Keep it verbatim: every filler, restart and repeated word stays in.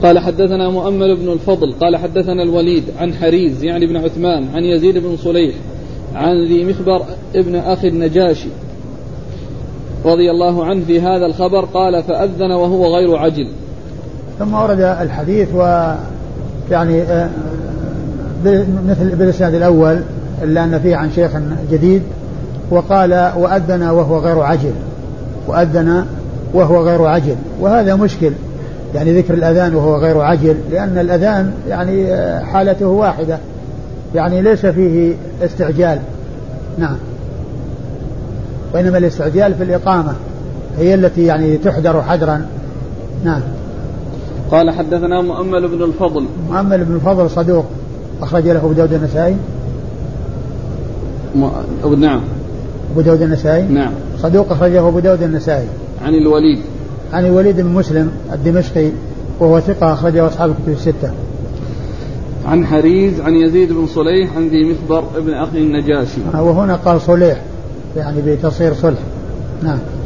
قال حدثنا مؤمل بن الفضل قال حدثنا الوليد عن حريز يعني بن عثمان عن يزيد بن صليح عن ذي مخبر ابن أخي النجاشي رضي الله عنه في هذا الخبر قال فأذن وهو غير عجل. ثم ورد الحديث ويعني مثل بالإسناد الأول إلا أن فيه عن شيخ جديد وقال وأذن وهو غير عجل وأذن وهو غير عجل وهذا مشكل يعني ذكر الأذان وهو غير عجل لأن الأذان يعني حالته واحدة يعني ليس فيه استعجال. نعم. وإنما الاستعجال في الإقامة هي التي يعني تحذر حذرا. نعم. قال حدثنا مؤمل بن الفضل مؤمل بن الفضل صدوق أخرج له أبو داود النسائي. م... نعم أبو داود النسائي نعم صدوق أخرجه أبو داود النسائي. عن الوليد عن الوليد بن مسلم الدمشقي وهو ثقة أخرجه أصحاب الكتب الستة. عن حريز عن يزيد بن صليح عن ذي مخبر ابن أخي النجاشي وهنا قال صليح يعني بتصير صلح. نعم.